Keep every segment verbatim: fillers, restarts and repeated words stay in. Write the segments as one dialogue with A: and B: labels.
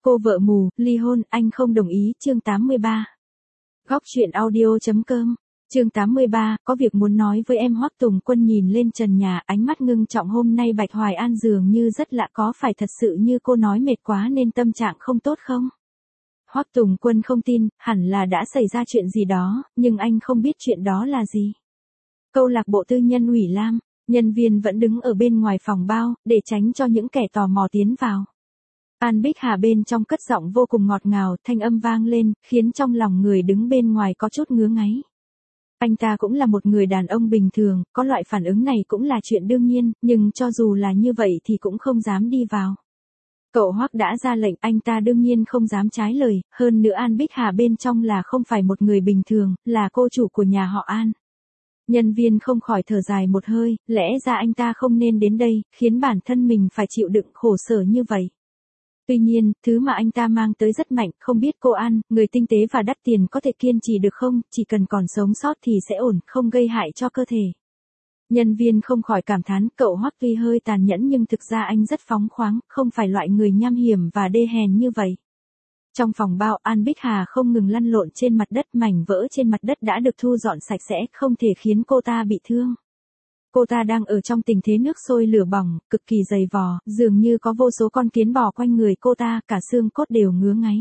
A: Cô vợ mù, ly hôn, anh không đồng ý, chương tám mươi ba. Góc truyện audio.com, chương tám mươi ba, có việc muốn nói với em. Hoắc Tùng Quân nhìn lên trần nhà, ánh mắt ngưng trọng. Hôm nay Bạch Hoài An dường như rất lạ, có phải thật sự như cô nói mệt quá nên tâm trạng không tốt không? Hoắc Tùng Quân không tin, hẳn là đã xảy ra chuyện gì đó, nhưng anh không biết chuyện đó là gì. Câu lạc bộ tư nhân Ủy Lam, nhân viên vẫn đứng ở bên ngoài phòng bao, để tránh cho những kẻ tò mò tiến vào. An Bích Hà bên trong cất giọng vô cùng ngọt ngào, thanh âm vang lên, khiến trong lòng người đứng bên ngoài có chút ngứa ngáy. Anh ta cũng là một người đàn ông bình thường, có loại phản ứng này cũng là chuyện đương nhiên, nhưng cho dù là như vậy thì cũng không dám đi vào. Cậu Hoắc đã ra lệnh, anh ta đương nhiên không dám trái lời, hơn nữa An Bích Hà bên trong là không phải một người bình thường, là cô chủ của nhà họ An. Nhân viên không khỏi thở dài một hơi, lẽ ra anh ta không nên đến đây, khiến bản thân mình phải chịu đựng khổ sở như vậy. Tuy nhiên, thứ mà anh ta mang tới rất mạnh, không biết cô An, người tinh tế và đắt tiền có thể kiên trì được không, chỉ cần còn sống sót thì sẽ ổn, không gây hại cho cơ thể. Nhân viên không khỏi cảm thán, cậu Hoắc tuy hơi tàn nhẫn nhưng thực ra anh rất phóng khoáng, không phải loại người nham hiểm và đê hèn như vậy. Trong phòng bao, An Bích Hà không ngừng lăn lộn trên mặt đất, mảnh vỡ trên mặt đất đã được thu dọn sạch sẽ, không thể khiến cô ta bị thương. Cô ta đang ở trong tình thế nước sôi lửa bỏng, cực kỳ dày vò, dường như có vô số con kiến bò quanh người cô ta, cả xương cốt đều ngứa ngáy.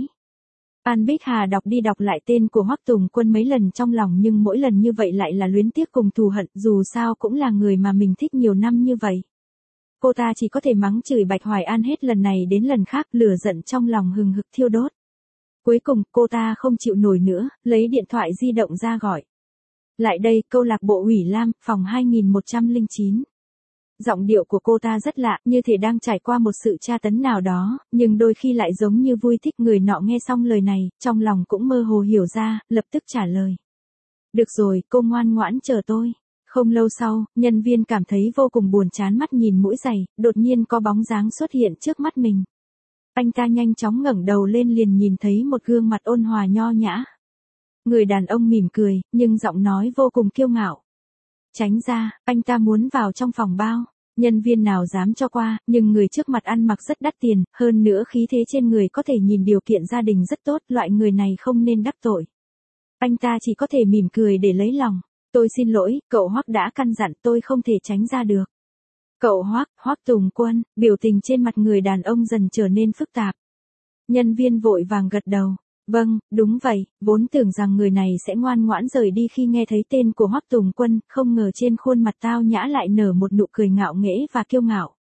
A: An Bích Hà đọc đi đọc lại tên của Hoắc Tùng Quân mấy lần trong lòng, nhưng mỗi lần như vậy lại là luyến tiếc cùng thù hận, dù sao cũng là người mà mình thích nhiều năm như vậy. Cô ta chỉ có thể mắng chửi Bạch Hoài An hết lần này đến lần khác, lửa giận trong lòng hừng hực thiêu đốt. Cuối cùng, cô ta không chịu nổi nữa, lấy điện thoại di động ra gọi. Lại đây, câu lạc bộ Ủy Lam, phòng hai nghìn một trăm lẻ chín. Giọng điệu của cô ta rất lạ, như thể đang trải qua một sự tra tấn nào đó, nhưng đôi khi lại giống như vui thích. Người nọ nghe xong lời này, trong lòng cũng mơ hồ hiểu ra, lập tức trả lời. Được rồi, cô ngoan ngoãn chờ tôi. Không lâu sau, nhân viên cảm thấy vô cùng buồn chán, mắt nhìn mũi giày, đột nhiên có bóng dáng xuất hiện trước mắt mình. Anh ta nhanh chóng ngẩng đầu lên, liền nhìn thấy một gương mặt ôn hòa nho nhã. Người đàn ông mỉm cười, nhưng giọng nói vô cùng kiêu ngạo. Tránh ra, anh ta muốn vào trong phòng bao. Nhân viên nào dám cho qua, nhưng người trước mặt ăn mặc rất đắt tiền, hơn nữa khí thế trên người có thể nhìn điều kiện gia đình rất tốt, loại người này không nên đắc tội. Anh ta chỉ có thể mỉm cười để lấy lòng. Tôi xin lỗi, cậu Hoắc đã căn dặn, tôi không thể tránh ra được. Cậu Hoắc, Hoắc Tùng Quân, biểu tình trên mặt người đàn ông dần trở nên phức tạp. Nhân viên vội vàng gật đầu. Vâng, đúng vậy, vốn tưởng rằng người này sẽ ngoan ngoãn rời đi khi nghe thấy tên của Hoắc Tùng Quân, không ngờ trên khuôn mặt tao nhã lại nở một nụ cười ngạo nghễ và kiêu ngạo.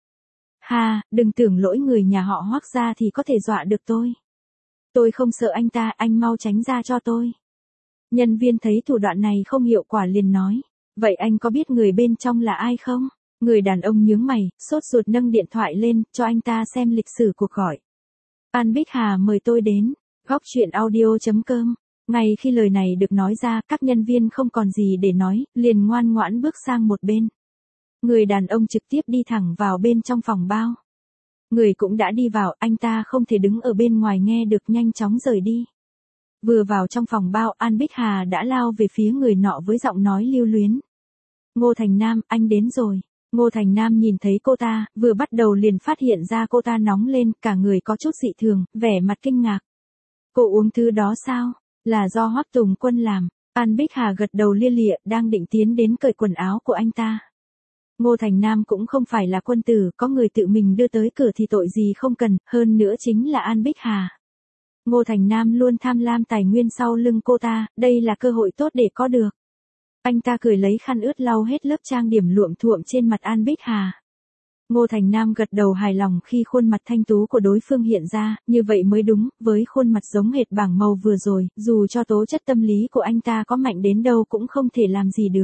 A: Ha, đừng tưởng lỗi người nhà họ Hoắc ra thì có thể dọa được tôi. Tôi không sợ anh ta, anh mau tránh ra cho tôi. Nhân viên thấy thủ đoạn này không hiệu quả liền nói. Vậy anh có biết người bên trong là ai không? Người đàn ông nhướng mày, sốt ruột nâng điện thoại lên, cho anh ta xem lịch sử cuộc gọi. An Bích Hà mời tôi đến. Góc truyện audio.com. Ngay khi lời này được nói ra, các nhân viên không còn gì để nói, liền ngoan ngoãn bước sang một bên. Người đàn ông trực tiếp đi thẳng vào bên trong phòng bao. Người cũng đã đi vào, anh ta không thể đứng ở bên ngoài nghe được, nhanh chóng rời đi. Vừa vào trong phòng bao, An Bích Hà đã lao về phía người nọ với giọng nói lưu luyến. Ngô Thành Nam, anh đến rồi. Ngô Thành Nam nhìn thấy cô ta, vừa bắt đầu liền phát hiện ra cô ta nóng lên, cả người có chút dị thường, vẻ mặt kinh ngạc. Cô uống thứ đó sao? Là do Hoắc Tùng Quân làm. An Bích Hà gật đầu lia lịa, đang định tiến đến cởi quần áo của anh ta. Ngô Thành Nam cũng không phải là quân tử, có người tự mình đưa tới cửa thì tội gì không cần, hơn nữa chính là An Bích Hà. Ngô Thành Nam luôn tham lam tài nguyên sau lưng cô ta, đây là cơ hội tốt để có được. Anh ta cười lấy khăn ướt lau hết lớp trang điểm luộm thuộm trên mặt An Bích Hà. Ngô Thành Nam gật đầu hài lòng khi khuôn mặt thanh tú của đối phương hiện ra, như vậy mới đúng, với khuôn mặt giống hệt bảng màu vừa rồi, dù cho tố chất tâm lý của anh ta có mạnh đến đâu cũng không thể làm gì được.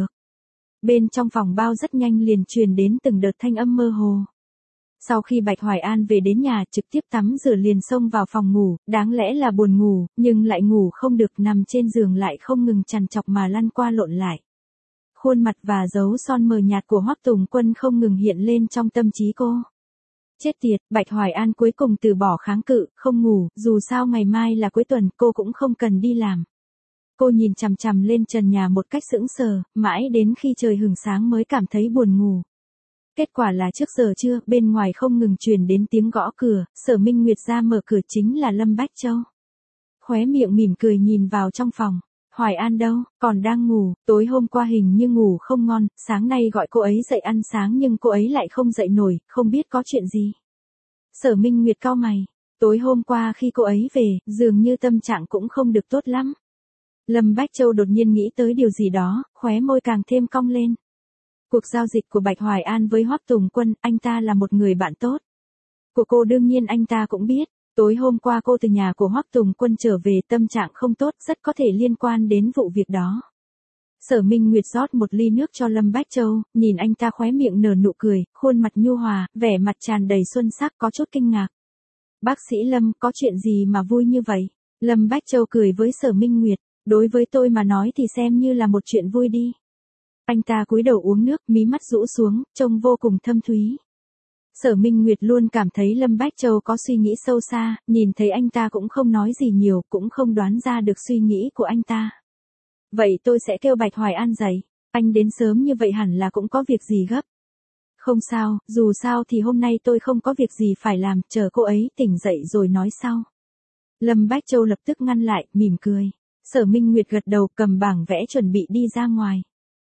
A: Bên trong phòng bao rất nhanh liền truyền đến từng đợt thanh âm mơ hồ. Sau khi Bạch Hoài An về đến nhà, trực tiếp tắm rửa liền xông vào phòng ngủ, đáng lẽ là buồn ngủ, nhưng lại ngủ không được, nằm trên giường lại không ngừng trằn trọc mà lăn qua lộn lại. Khuôn mặt và dấu son mờ nhạt của Hoắc Tùng Quân không ngừng hiện lên trong tâm trí cô. Chết tiệt, Bạch Hoài An cuối cùng từ bỏ kháng cự, không ngủ, dù sao ngày mai là cuối tuần, cô cũng không cần đi làm. Cô nhìn chằm chằm lên trần nhà một cách sững sờ, mãi đến khi trời hửng sáng mới cảm thấy buồn ngủ. Kết quả là trước giờ trưa, bên ngoài không ngừng truyền đến tiếng gõ cửa, Sở Minh Nguyệt ra mở cửa chính là Lâm Bách Châu. Khóe miệng mỉm cười nhìn vào trong phòng. Hoài An đâu, còn đang ngủ, tối hôm qua hình như ngủ không ngon, sáng nay gọi cô ấy dậy ăn sáng nhưng cô ấy lại không dậy nổi, không biết có chuyện gì. Sở Minh Nguyệt cau mày, tối hôm qua khi cô ấy về, dường như tâm trạng cũng không được tốt lắm. Lâm Bách Châu đột nhiên nghĩ tới điều gì đó, khóe môi càng thêm cong lên. Cuộc giao dịch của Bạch Hoài An với Hoắc Tùng Quân, anh ta là một người bạn tốt của cô, đương nhiên anh ta cũng biết. Tối hôm qua cô từ nhà của Hoắc Tùng Quân trở về, tâm trạng không tốt, rất có thể liên quan đến vụ việc đó. Sở Minh Nguyệt rót một ly nước cho Lâm Bách Châu, nhìn anh ta khóe miệng nở nụ cười, khuôn mặt nhu hòa, vẻ mặt tràn đầy xuân sắc, có chút kinh ngạc. Bác sĩ Lâm, có chuyện gì mà vui như vậy? Lâm Bách Châu cười với Sở Minh Nguyệt, đối với tôi mà nói thì xem như là một chuyện vui đi. Anh ta cúi đầu uống nước, mí mắt rũ xuống, trông vô cùng thâm thúy. Sở Minh Nguyệt luôn cảm thấy Lâm Bách Châu có suy nghĩ sâu xa, nhìn thấy anh ta cũng không nói gì nhiều, cũng không đoán ra được suy nghĩ của anh ta. Vậy tôi sẽ kêu Bạch Hoài An dậy, anh đến sớm như vậy hẳn là cũng có việc gì gấp. Không sao, dù sao thì hôm nay tôi không có việc gì phải làm, chờ cô ấy tỉnh dậy rồi nói sau. Lâm Bách Châu lập tức ngăn lại, mỉm cười. Sở Minh Nguyệt gật đầu, cầm bảng vẽ chuẩn bị đi ra ngoài.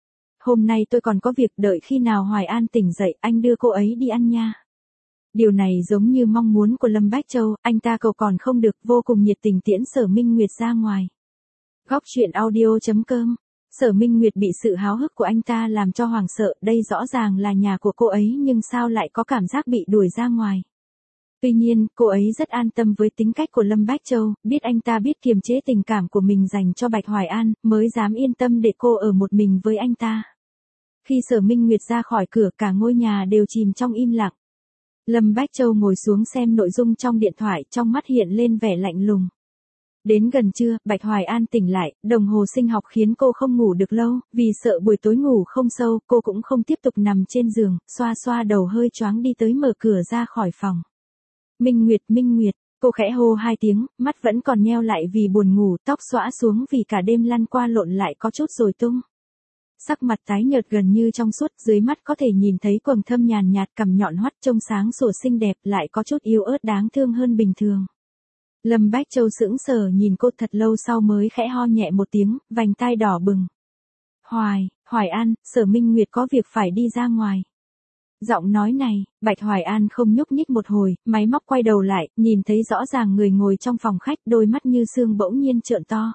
A: Hôm nay tôi còn có việc, đợi khi nào Hoài An tỉnh dậy, anh đưa cô ấy đi ăn nha. Điều này giống như mong muốn của Lâm Bách Châu, anh ta cầu còn không được, vô cùng nhiệt tình tiễn Sở Minh Nguyệt ra ngoài. Góc truyện audio chấm com. Sở Minh Nguyệt bị sự háo hức của anh ta làm cho hoảng sợ, đây rõ ràng là nhà của cô ấy nhưng sao lại có cảm giác bị đuổi ra ngoài. Tuy nhiên, cô ấy rất an tâm với tính cách của Lâm Bách Châu, biết anh ta biết kiềm chế tình cảm của mình dành cho Bạch Hoài An, mới dám yên tâm để cô ở một mình với anh ta. Khi Sở Minh Nguyệt ra khỏi cửa, cả ngôi nhà đều chìm trong im lặng. Lâm Bách Châu ngồi xuống xem nội dung trong điện thoại, trong mắt hiện lên vẻ lạnh lùng. Đến gần trưa, Bạch Hoài An tỉnh lại, đồng hồ sinh học khiến cô không ngủ được lâu, vì sợ buổi tối ngủ không sâu, cô cũng không tiếp tục nằm trên giường, xoa xoa đầu hơi choáng đi tới mở cửa ra khỏi phòng. Minh Nguyệt, Minh Nguyệt, cô khẽ hô hai tiếng, mắt vẫn còn nheo lại vì buồn ngủ, tóc xõa xuống vì cả đêm lăn qua lộn lại có chút rối tung. Sắc mặt tái nhợt gần như trong suốt, dưới mắt có thể nhìn thấy quầng thâm nhàn nhạt, cằm nhọn hoắt trông sáng sủa xinh đẹp, lại có chút yếu ớt đáng thương hơn bình thường. Lâm Bách Châu sững sờ nhìn cô thật lâu sau mới khẽ ho nhẹ một tiếng, vành tai đỏ bừng. Hoài, Hoài An, Sở Minh Nguyệt có việc phải đi ra ngoài. Giọng nói này, Bạch Hoài An không nhúc nhích một hồi, máy móc quay đầu lại, nhìn thấy rõ ràng người ngồi trong phòng khách, đôi mắt như sương bỗng nhiên trợn to.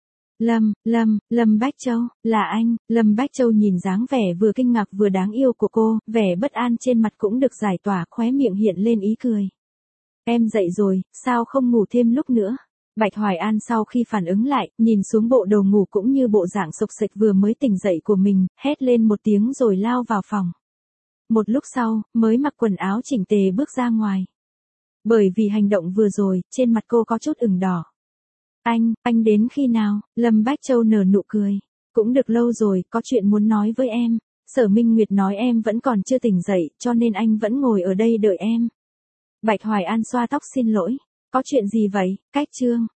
A: Lâm, Lâm, Lâm Bách Châu, là anh. Lâm Bách Châu nhìn dáng vẻ vừa kinh ngạc vừa đáng yêu của cô, vẻ bất an trên mặt cũng được giải tỏa, khóe miệng hiện lên ý cười. Em dậy rồi, sao không ngủ thêm lúc nữa? Bạch Hoài An sau khi phản ứng lại, nhìn xuống bộ đồ ngủ cũng như bộ dạng xộc xệch vừa mới tỉnh dậy của mình, hét lên một tiếng rồi lao vào phòng. Một lúc sau, mới mặc quần áo chỉnh tề bước ra ngoài. Bởi vì hành động vừa rồi, trên mặt cô có chút ửng đỏ. Anh, anh đến khi nào? Lâm Bách Châu nở nụ cười. Cũng được lâu rồi, có chuyện muốn nói với em. Sở Minh Nguyệt nói em vẫn còn chưa tỉnh dậy, cho nên anh vẫn ngồi ở đây đợi em. Bạch Hoài An xoa tóc xin lỗi. Có chuyện gì vậy? Cách chương.